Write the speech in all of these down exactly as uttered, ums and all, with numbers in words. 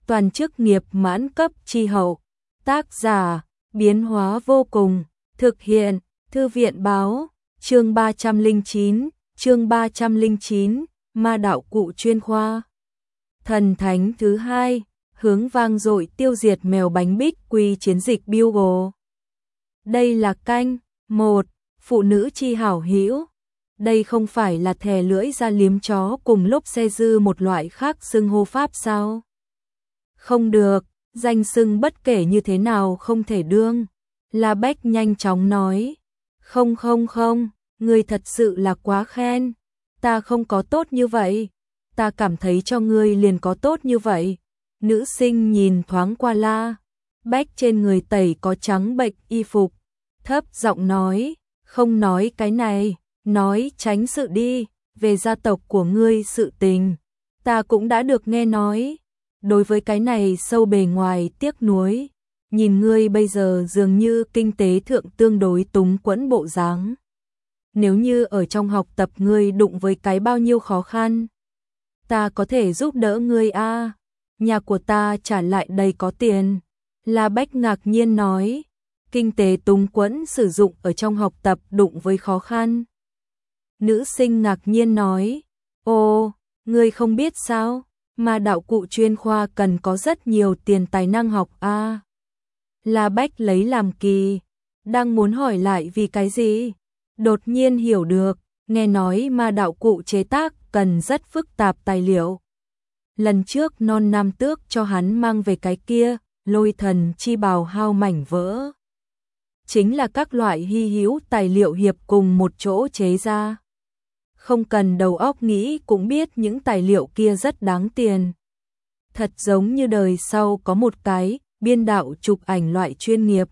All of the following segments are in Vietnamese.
toàn chức nghiệp mãn cấp chi hậu. Tác giả, biến hóa vô cùng, thực hiện, thư viện báo, chương ba trăm lẻ chín, chương ba trăm lẻ chín, ma đạo cụ chuyên khoa. Thần thánh thứ hai, hướng vang dội tiêu diệt mèo bánh bích quy chiến dịch Bugle. Đây là canh một, phụ nữ chi hảo hữu. Đây không phải là thè lưỡi ra liếm chó cùng lúc xe dư một loại khác xưng hô pháp sao? Không được, danh xưng bất kể như thế nào không thể đương. La Bách nhanh chóng nói. Không không không, ngươi thật sự là quá khen. Ta không có tốt như vậy. Ta cảm thấy cho ngươi liền có tốt như vậy. Nữ sinh nhìn thoáng qua La Bách trên người tẩy có trắng bệnh y phục. Thấp giọng nói, không nói cái này, nói tránh sự đi, về gia tộc của ngươi sự tình. Ta cũng đã được nghe nói. Đối với cái này sâu bề ngoài tiếc nuối. Nhìn ngươi bây giờ dường như kinh tế thượng tương đối túng quẫn bộ dáng. Nếu như ở trong học tập ngươi đụng với cái bao nhiêu khó khăn, ta có thể giúp đỡ ngươi a. À. Nhà của ta trả lại đầy có tiền. La Bách ngạc nhiên nói, kinh tế túng quẫn sử dụng ở trong học tập đụng với khó khăn. Nữ sinh ngạc nhiên nói, ồ, ngươi không biết sao, mà đạo cụ chuyên khoa cần có rất nhiều tiền tài năng học a. À. La Bách lấy làm kỳ, đang muốn hỏi lại vì cái gì, đột nhiên hiểu được, nghe nói mà đạo cụ chế tác cần rất phức tạp tài liệu. Lần trước non nam tước cho hắn mang về cái kia, lôi thần chi bào hao mảnh vỡ. Chính là các loại hy hữu tài liệu hiệp cùng một chỗ chế ra. Không cần đầu óc nghĩ cũng biết những tài liệu kia rất đáng tiền. Thật giống như đời sau có một cái biên đạo chụp ảnh loại chuyên nghiệp.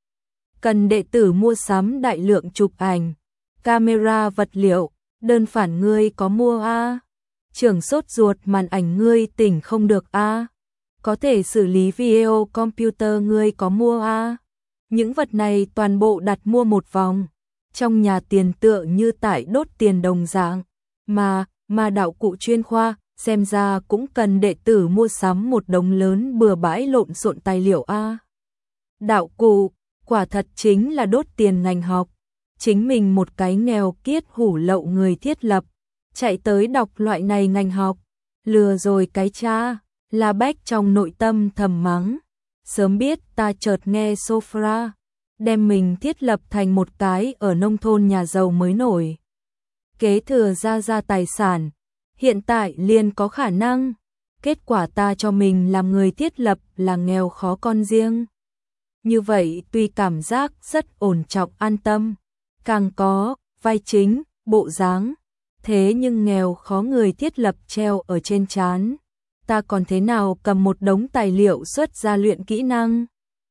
Cần đệ tử mua sắm đại lượng chụp ảnh, camera vật liệu, đơn phản ngươi có mua a? À? Trưởng sốt ruột màn ảnh ngươi tỉnh không được a? À? Có thể xử lý video computer ngươi có mua a? À? Những vật này toàn bộ đặt mua một vòng. Trong nhà tiền tựa như tại đốt tiền đồng dạng. Mà, mà đạo cụ chuyên khoa, xem ra cũng cần đệ tử mua sắm một đống lớn bừa bãi lộn xộn tài liệu a. À? Đạo cụ, quả thật chính là đốt tiền ngành học. Chính mình một cái nghèo kiết hủ lậu người thiết lập, chạy tới đọc loại này ngành học, lừa rồi cái cha. La Bách trong nội tâm thầm mắng, sớm biết ta chợt nghe Sofra, đem mình thiết lập thành một cái ở nông thôn nhà giàu mới nổi. Kế thừa ra ra tài sản, hiện tại liền có khả năng, kết quả ta cho mình làm người thiết lập là nghèo khó con riêng. Như vậy tuy cảm giác rất ổn trọng an tâm, càng có vai chính, bộ dáng, thế nhưng nghèo khó người thiết lập treo ở trên trán. Ta còn thế nào cầm một đống tài liệu xuất ra luyện kỹ năng?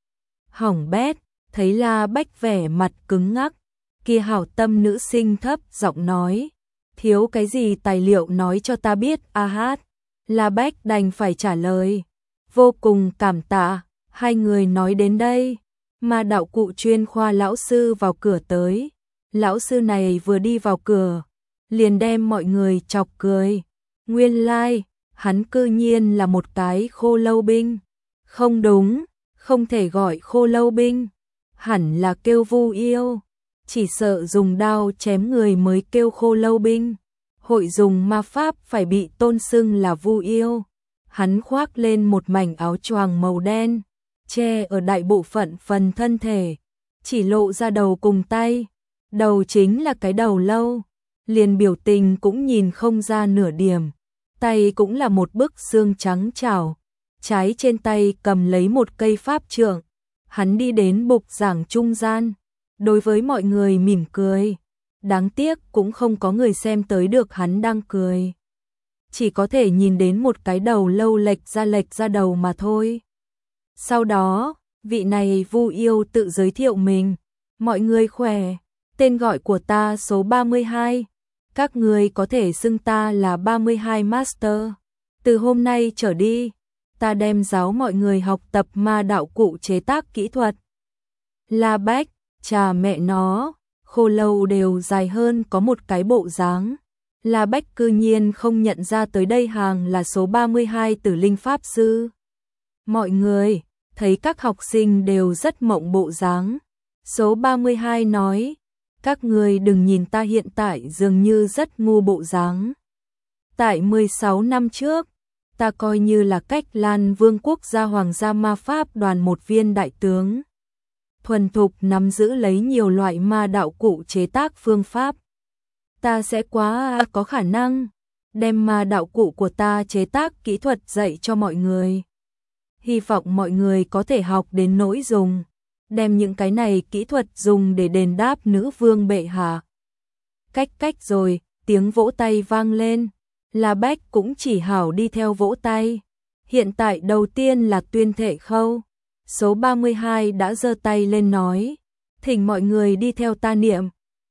Hỏng bét, thấy La Bách vẻ mặt cứng ngắc, kia hảo tâm nữ sinh thấp giọng nói, thiếu cái gì tài liệu nói cho ta biết a hát. La Bách đành phải trả lời, vô cùng cảm tạ. Hai người nói đến đây, mà đạo cụ chuyên khoa lão sư vào cửa tới. Lão sư này vừa đi vào cửa, liền đem mọi người chọc cười. Nguyên lai, like, hắn cư nhiên là một cái khô lâu binh. Không đúng, không thể gọi khô lâu binh, hẳn là kêu vu yêu. Chỉ sợ dùng đao chém người mới kêu khô lâu binh. Hội dùng ma pháp phải bị tôn xưng là vu yêu. Hắn khoác lên một mảnh áo choàng màu đen, che ở đại bộ phận phần thân thể, chỉ lộ ra đầu cùng tay. Đầu chính là cái đầu lâu, liền biểu tình cũng nhìn không ra nửa điểm. Tay cũng là một bức xương trắng trảo, trái trên tay cầm lấy một cây pháp trượng. Hắn đi đến bục giảng trung gian, đối với mọi người mỉm cười. Đáng tiếc cũng không có người xem tới được hắn đang cười. Chỉ có thể nhìn đến một cái đầu lâu lệch ra lệch ra đầu mà thôi. Sau đó, vị này vu yêu tự giới thiệu mình. Mọi người khỏe, tên gọi của ta số ba mươi hai. Các người có thể xưng ta là ba mươi hai Master. Từ hôm nay trở đi, ta đem giáo mọi người học tập ma đạo cụ chế tác kỹ thuật. La Bách, chà mẹ nó, khô lâu đều dài hơn có một cái bộ dáng. La Bách cư nhiên không nhận ra tới đây hàng là số ba mươi hai Tử Linh Pháp Sư. Mọi người thấy các học sinh đều rất mộng bộ dáng. Số ba mươi hai nói, các người đừng nhìn ta hiện tại dường như rất ngu bộ dáng. Tại mười sáu năm trước, ta coi như là cách Lan Vương quốc gia Hoàng gia ma pháp đoàn một viên đại tướng. Thuần thục nắm giữ lấy nhiều loại ma đạo cụ chế tác phương pháp. Ta sẽ quá có khả năng đem ma đạo cụ của ta chế tác kỹ thuật dạy cho mọi người. Hy vọng mọi người có thể học đến nỗi dùng, đem những cái này kỹ thuật dùng để đền đáp nữ vương bệ hạ. Cách cách rồi, tiếng vỗ tay vang lên. La Bách cũng chỉ hảo đi theo vỗ tay. Hiện tại đầu tiên là tuyên thệ khâu. Số ba mươi hai đã giơ tay lên nói, thỉnh mọi người đi theo ta niệm.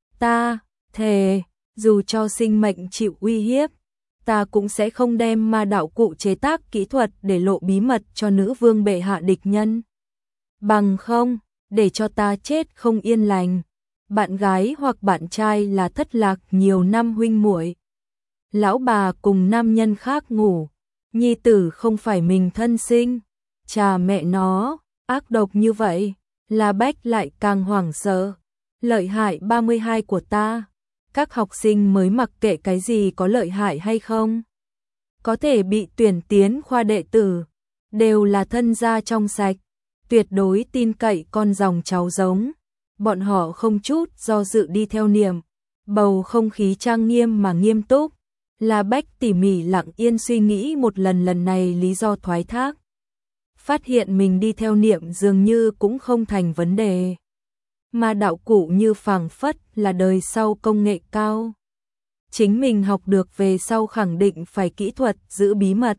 Ta thề, dù cho sinh mệnh chịu uy hiếp, ta cũng sẽ không đem ma đạo cụ chế tác kỹ thuật để lộ bí mật cho nữ vương bệ hạ địch nhân. Bằng không, để cho ta chết không yên lành. Bạn gái hoặc bạn trai là thất lạc nhiều năm huynh muội, lão bà cùng nam nhân khác ngủ, nhi tử không phải mình thân sinh, cha mẹ nó, ác độc như vậy, La Bách lại càng hoảng sợ. Lợi hại ba mươi hai của ta, các học sinh mới mặc kệ cái gì có lợi hại hay không. Có thể bị tuyển tiến khoa đệ tử, đều là thân gia trong sạch, tuyệt đối tin cậy con dòng cháu giống. Bọn họ không chút do dự đi theo niệm, bầu không khí trang nghiêm mà nghiêm túc. La Bách tỉ mỉ lặng yên suy nghĩ một lần lần này lý do thoái thác. Phát hiện mình đi theo niệm dường như cũng không thành vấn đề. Mà đạo cụ như phảng phất là đời sau công nghệ cao. Chính mình học được về sau khẳng định phải kỹ thuật giữ bí mật.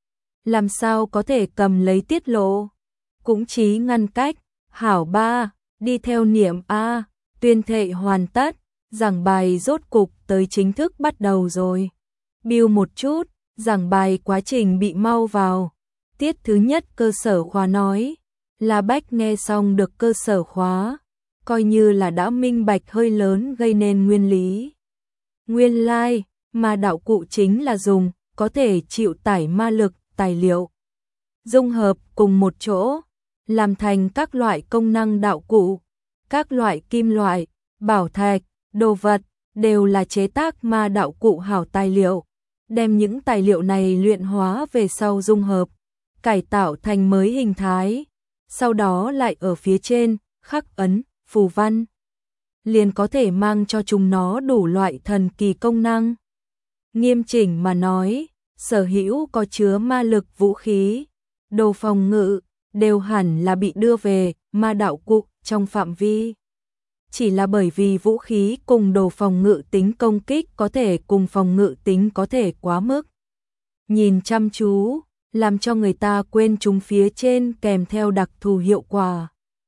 Làm sao có thể cầm lấy tiết lộ. Cũng chí ngăn cách, hảo ba, đi theo niệm A, tuyên thệ hoàn tất, giảng bài rốt cục tới chính thức bắt đầu rồi. Bill một chút, giảng bài quá trình bị mau vào. Tiết thứ nhất cơ sở khóa nói, La Bách nghe xong được cơ sở khóa, coi như là đã minh bạch hơi lớn gây nên nguyên lý. Nguyên lai, like, mà đạo cụ chính là dùng, có thể chịu tải ma lực, tài liệu. Dung hợp cùng một chỗ, làm thành các loại công năng đạo cụ, các loại kim loại, bảo thạch, đồ vật, đều là chế tác ma đạo cụ hảo tài liệu. Đem những tài liệu này luyện hóa về sau dung hợp, cải tạo thành mới hình thái, sau đó lại ở phía trên, khắc ấn, phù văn. Liền có thể mang cho chúng nó đủ loại thần kỳ công năng. Nghiêm chỉnh mà nói, sở hữu có chứa ma lực vũ khí, đồ phòng ngự, đều hẳn là bị đưa về ma đạo cụ trong phạm vi. Chỉ là bởi vì vũ khí cùng đồ phòng ngự tính công kích có thể cùng phòng ngự tính có thể quá mức. Nhìn chăm chú, làm cho người ta quên chúng phía trên kèm theo đặc thù hiệu quả.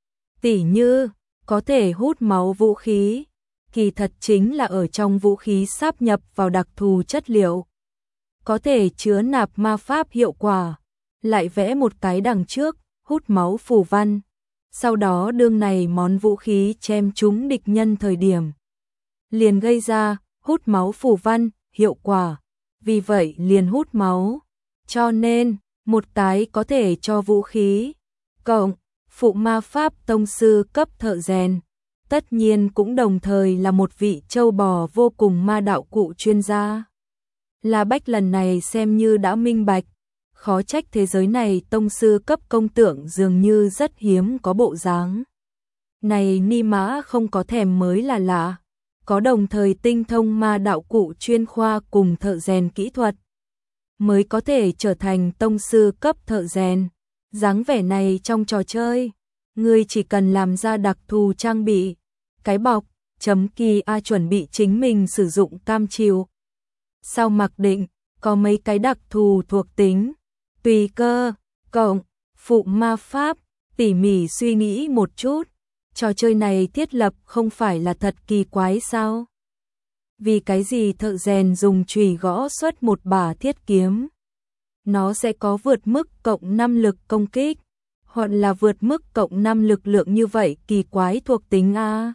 Tỉ như, có thể hút máu vũ khí, kỳ thật chính là ở trong vũ khí sáp nhập vào đặc thù chất liệu. Có thể chứa nạp ma pháp hiệu quả, lại vẽ một cái đằng trước, hút máu phù văn. Sau đó đương này món vũ khí chém trúng địch nhân thời điểm, liền gây ra hút máu phù văn, hiệu quả, vì vậy liền hút máu. Cho nên, một cái có thể cho vũ khí, cộng, phụ ma pháp tông sư cấp thợ rèn, tất nhiên cũng đồng thời là một vị châu bò vô cùng ma đạo cụ chuyên gia. La Bách lần này xem như đã minh bạch, khó trách thế giới này tông sư cấp công tượng dường như rất hiếm có bộ dáng. Này ni mã không có thèm mới là lạ, có đồng thời tinh thông ma đạo cụ chuyên khoa cùng thợ rèn kỹ thuật, mới có thể trở thành tông sư cấp thợ rèn. Dáng vẻ này trong trò chơi, người chỉ cần làm ra đặc thù trang bị, cái bọc, chấm kỳ A chuẩn bị chính mình sử dụng cam chịu. Sau mặc định, có mấy cái đặc thù thuộc tính, tùy cơ, cộng, phụ ma pháp, tỉ mỉ suy nghĩ một chút, trò chơi này thiết lập không phải là thật kỳ quái sao? Vì cái gì thợ rèn dùng chùy gõ xuất một bả thiết kiếm? Nó sẽ có vượt mức cộng năm lực công kích, hoặc là vượt mức cộng năm lực lượng như vậy kỳ quái thuộc tính A.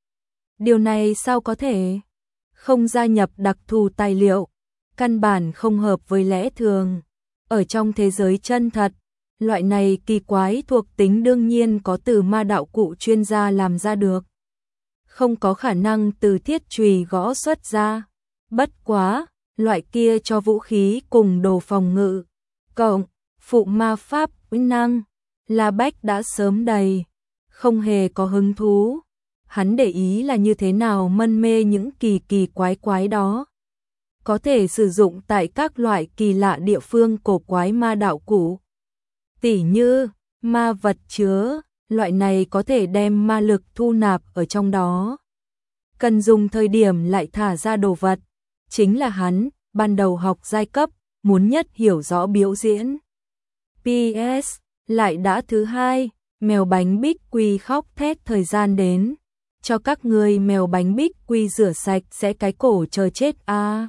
Điều này sao có thể? Không gia nhập đặc thù tài liệu, căn bản không hợp với lẽ thường. Ở trong thế giới chân thật, Loại này kỳ quái thuộc tính đương nhiên có từ ma đạo cụ chuyên gia làm ra được. Không có khả năng từ thiết chùy gõ xuất ra. Bất quá, loại kia cho vũ khí cùng đồ phòng ngự, cộng phụ ma pháp uy năng, La Bách đã sớm đầy, không hề có hứng thú. Hắn để ý là như thế nào mân mê những kỳ kỳ quái quái đó. Có thể sử dụng tại các loại kỳ lạ địa phương cổ quái ma đạo cụ. Tỉ như, ma vật chứa, loại này có thể đem ma lực thu nạp ở trong đó. Cần dùng thời điểm lại thả ra đồ vật. Chính là hắn, ban đầu học giai cấp, muốn nhất hiểu rõ biểu diễn. pê ét, lại đã thứ hai, mèo bánh bích quy khóc thét thời gian đến. Cho các người mèo bánh bích quy rửa sạch sẽ cái cổ chờ chết a. À.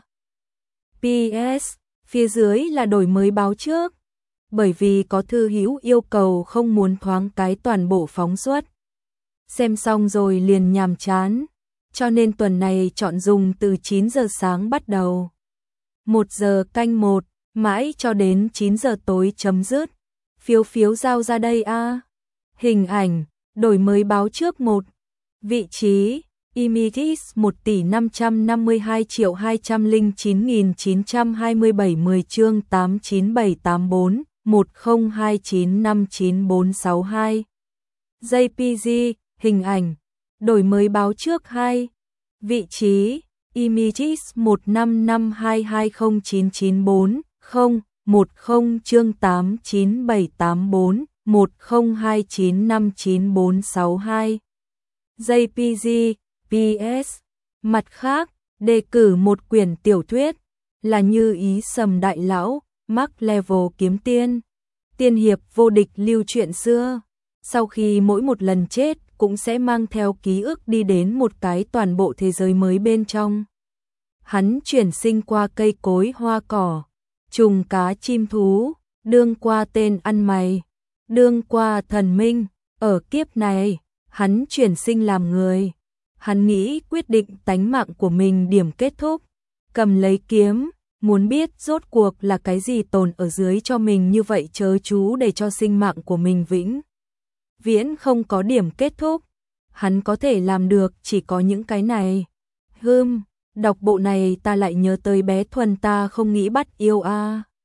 pê ét, phía dưới là đổi mới báo trước. Bởi vì có thư hữu yêu cầu không muốn thoáng cái toàn bộ phóng xuất. Xem xong rồi liền nhàm chán. Cho nên tuần này chọn dùng từ chín giờ sáng bắt đầu. một giờ canh một, mãi cho đến chín giờ tối chấm dứt. Phiếu phiếu giao ra đây a. À. Hình ảnh, đổi mới báo trước một. Vị trí, Images một tỷ năm trăm năm mươi hai triệu hai trăm lẻ chín nghìn chín trăm hai mươi bảy mười chương tám chín bảy tám bốn, một không hai chín năm chín bốn sáu hai. giê pê giê, hình ảnh, đổi mới báo trước hai. Vị trí, Images một năm năm hai hai không chín chín bốn, không, một không chương tám chín bảy tám bốn, một không hai chín năm chín bốn sáu hai. giê pê giê, pê ét. Mặt khác, đề cử một quyển tiểu thuyết là Như Ý Sầm Đại Lão, Max Level Kiếm Tiên. Tiên hiệp vô địch lưu truyện xưa. Sau khi mỗi một lần chết cũng sẽ mang theo ký ức đi đến một cái toàn bộ thế giới mới bên trong. Hắn chuyển sinh qua cây cối hoa cỏ, trùng cá chim thú, đương qua tên ăn mày, đương qua thần minh. Ở kiếp này, hắn chuyển sinh làm người. Hắn nghĩ quyết định tánh mạng của mình điểm kết thúc. Cầm lấy kiếm, muốn biết rốt cuộc là cái gì tồn ở dưới cho mình như vậy chớ chú để cho sinh mạng của mình vĩnh viễn không có điểm kết thúc. Hắn có thể làm được chỉ có những cái này. Hừm, đọc bộ này ta lại nhớ tới bé Thuần ta không nghĩ bắt yêu a. À.